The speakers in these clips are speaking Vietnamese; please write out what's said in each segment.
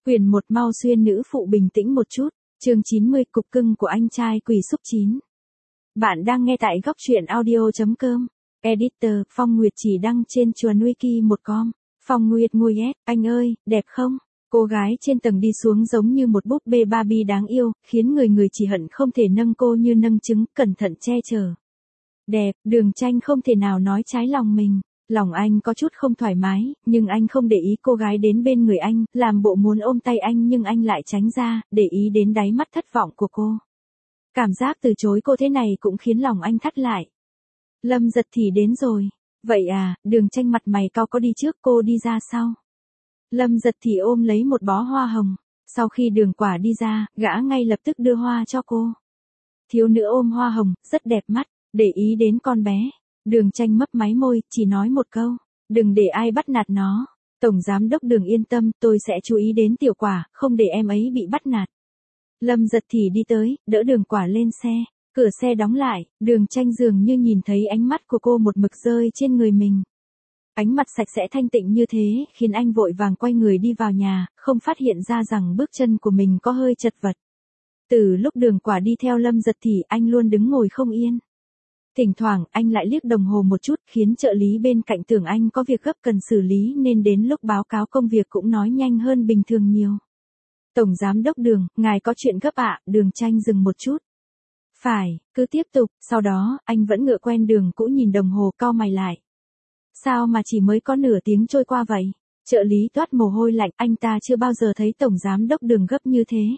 Quyển 1 mau xuyên nữ phụ bình tĩnh một chút, chương 90 cục cưng của anh trai quỷ xúc 9. Bạn đang nghe tại góc truyện audio.com. Editor Phong Nguyệt chỉ đăng trên chuồn wiki1com. Phong Nguyệt ngồi anh ơi, đẹp không? Cô gái trên tầng đi xuống giống như một búp bê Barbie đáng yêu, khiến người chỉ hận không thể nâng cô như nâng trứng, cẩn thận che chở. Đẹp, Đường Tranh không thể nào nói trái lòng mình. Lòng anh có chút không thoải mái, nhưng anh không để ý cô gái đến bên người anh, làm bộ muốn ôm tay anh nhưng anh lại tránh ra, để ý đến đáy mắt thất vọng của cô. Cảm giác từ chối cô thế này cũng khiến lòng anh thắt lại. Lâm Giật thì đến rồi. Vậy à, Đường Tranh mặt mày cau có đi trước cô đi ra sau. Lâm Giật thì ôm lấy một bó hoa hồng. Sau khi Đường Quả đi ra, gã ngay lập tức đưa hoa cho cô. Thiếu nữ ôm hoa hồng, rất đẹp mắt, để ý đến con bé. Đường Tranh mấp máy môi, chỉ nói một câu, đừng để ai bắt nạt nó. Tổng giám đốc Đường yên tâm, tôi sẽ chú ý đến Tiểu Quả, không để em ấy bị bắt nạt. Lâm Giật thì đi tới, đỡ Đường Quả lên xe, cửa xe đóng lại, Đường Tranh dường như nhìn thấy ánh mắt của cô một mực rơi trên người mình. Ánh mặt sạch sẽ thanh tịnh như thế, khiến anh vội vàng quay người đi vào nhà, không phát hiện ra rằng bước chân của mình có hơi chật vật. Từ lúc Đường Quả đi theo Lâm Giật thì anh luôn đứng ngồi không yên. Thỉnh thoảng anh lại liếc đồng hồ một chút, khiến trợ lý bên cạnh tưởng anh có việc gấp cần xử lý nên đến lúc báo cáo công việc cũng nói nhanh hơn bình thường nhiều. Tổng giám đốc Đường, ngài có chuyện gấp ạ? Đường Tranh dừng một chút. Phải, cứ tiếp tục. Sau đó, anh vẫn ngựa quen đường cũ nhìn đồng hồ cau mày lại. Sao mà chỉ mới có nửa tiếng trôi qua vậy? Trợ lý toát mồ hôi lạnh, anh ta chưa bao giờ thấy tổng giám đốc Đường gấp như thế.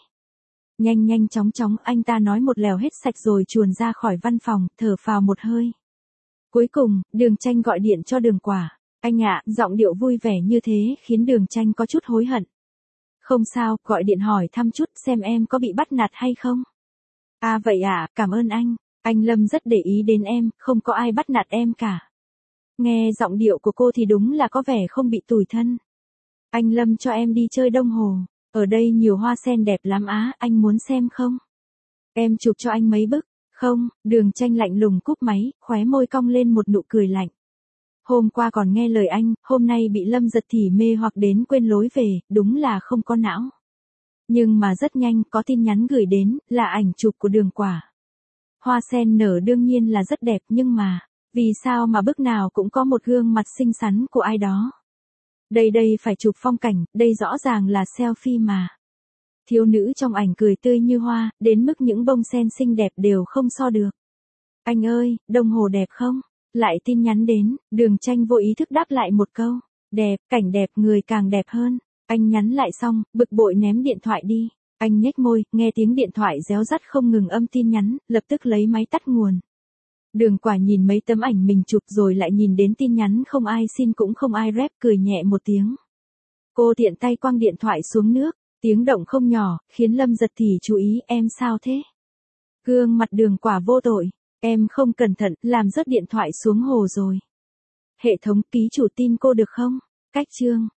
Nhanh chóng anh ta nói một lèo hết sạch rồi chuồn ra khỏi văn phòng, thở phào một hơi. Cuối cùng, Đường Tranh gọi điện cho Đường Quả. Anh ạ, giọng điệu vui vẻ như thế khiến Đường Tranh có chút hối hận. Không sao, gọi điện hỏi thăm chút xem em có bị bắt nạt hay không. À vậy ạ, cảm ơn anh Lâm rất để ý đến em, không có ai bắt nạt em cả. Nghe giọng điệu của cô thì đúng là có vẻ không bị tủi thân. Anh Lâm cho em đi chơi Đông Hồ. Ở đây nhiều hoa sen đẹp lắm á, anh muốn xem không? Em chụp cho anh mấy bức. Không, Đường Tranh lạnh lùng cúp máy, khóe môi cong lên một nụ cười lạnh. Hôm qua còn nghe lời anh, hôm nay bị Lâm Giật thì mê hoặc đến quên lối về, đúng là không có não. Nhưng mà rất nhanh, có tin nhắn gửi đến, là ảnh chụp của Đường Quả. Hoa sen nở đương nhiên là rất đẹp nhưng mà, vì sao mà bức nào cũng có một gương mặt xinh xắn của ai đó? Đây phải chụp phong cảnh, đây rõ ràng là selfie mà. Thiếu nữ trong ảnh cười tươi như hoa, đến mức những bông sen xinh đẹp đều không so được. Anh ơi, đồng hồ đẹp không? Lại tin nhắn đến, Đường Tranh vô ý thức đáp lại một câu. Đẹp, cảnh đẹp người càng đẹp hơn. Anh nhắn lại xong, bực bội ném điện thoại đi. Anh nhếch môi, nghe tiếng điện thoại réo rắt không ngừng âm tin nhắn, lập tức lấy máy tắt nguồn. Đường Quả nhìn mấy tấm ảnh mình chụp rồi lại nhìn đến tin nhắn không ai xin cũng không ai rep, cười nhẹ một tiếng. Cô tiện tay quăng điện thoại xuống nước, tiếng động không nhỏ, khiến Lâm Giật thì chú ý, em sao thế? Gương mặt Đường Quả vô tội, em không cẩn thận, làm rớt điện thoại xuống hồ rồi. Hệ thống ký chủ tin cô được không? Cách chương.